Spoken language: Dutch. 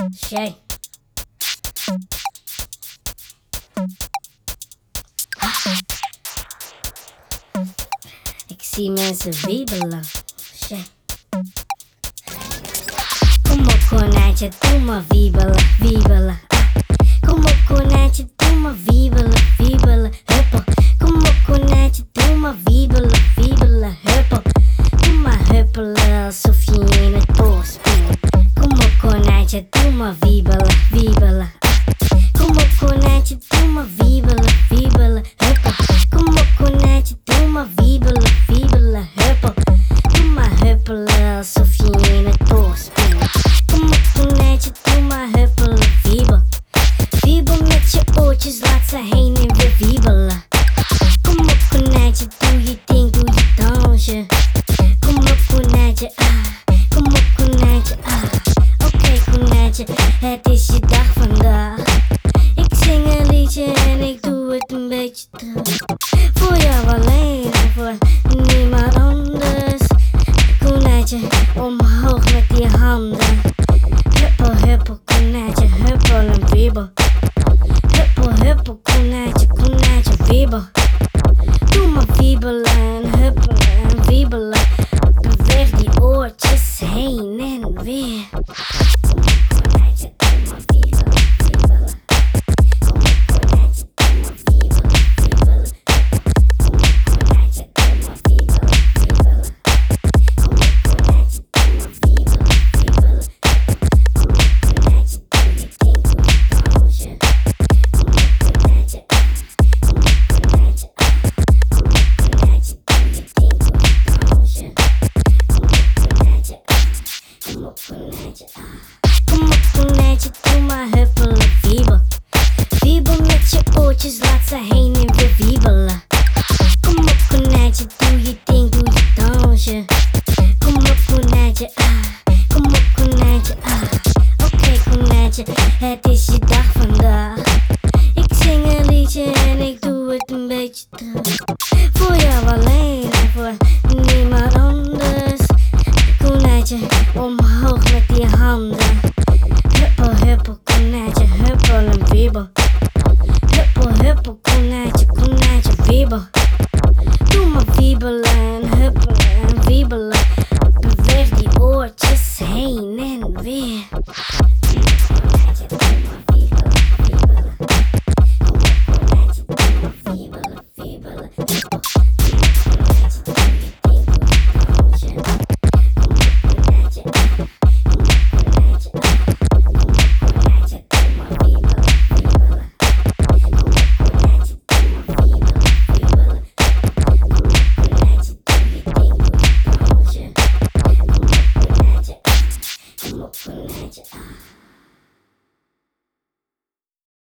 Shay. Ik zie mensen wiebelen. Shay. Kom op konijntje, doe maar wiebelen, wiebelen. Kom op konijntje, doe maar wiebelen, wiebelen, huppel. Kom op konijntje, doe maar wiebelen, wiebelen, huppel. Doe maar huppelen alsof je in het bos bent. Kom op konijntje, doe maar wiebelen, wiebelen. Kom op konijntje, doe maar wiebelen, wiebelen, huppel. Kom op konijntje, doe maar wiebelen, wiebelen, huppel. Doe maar huppelen alsof je in het bos bent. Kom op konijntje, doe maar huppelen, wiebel. Wiebel met je oortjes, laat ze heen en weer wiebelen. Kom op konijntje, doe je ding, doe je dansje. Kom op konijntje, kom op konijntje, Oké konijntje, het is je dag vandaag. Ik zing een liedje en ik doe het een beetje terug. Voor jou alleen en voor niemand anders. Konijntje, omhoog met die handen. Huppel, huppel, konijntje, huppel en wiebel. Huppel, huppel, konijntje, konijntje, wiebel. Doe maar wiebelen en huppelen en wiebelen. Beweeg die oortjes heen en weer. Konijntje, doe maar wiebelen, wiebelen. Kom op konijntje, doe maar wiebelen, wiebelen. Kom op konijntje, doe maar wiebelen, wiebelen. Kom op konijntje, doe maar wiebelen, wiebelen. Kom op konijntje, doe je ding, doe je dansje. Kom op konijntje, kom op konijntje, kom op konijntje, doe je ding, doe je dansje. Kom op konijntje, kom op konijntje, kom op konijntje, doe maar huppelen, wiebel. Wiebel met je oortjes, laat ze heen en weer wiebelen. Kom op konijntje, doe je ding, doe je dansje. Kom op konijntje, kom op konijntje, Oké konijntje, het is je dag vandaag. Ik zing een liedje en ik doe het een beetje terug. Voor jou alleen en voor niemand anders. Konijntje, omhoog met die handen. Huppel, huppel, konijntje, huppel en wiebel. Huppel, huppel, konijntje, konijntje, wiebel. Doe maar wiebelen en huppelen en wiebelen. Beweeg die oortjes heen en weer.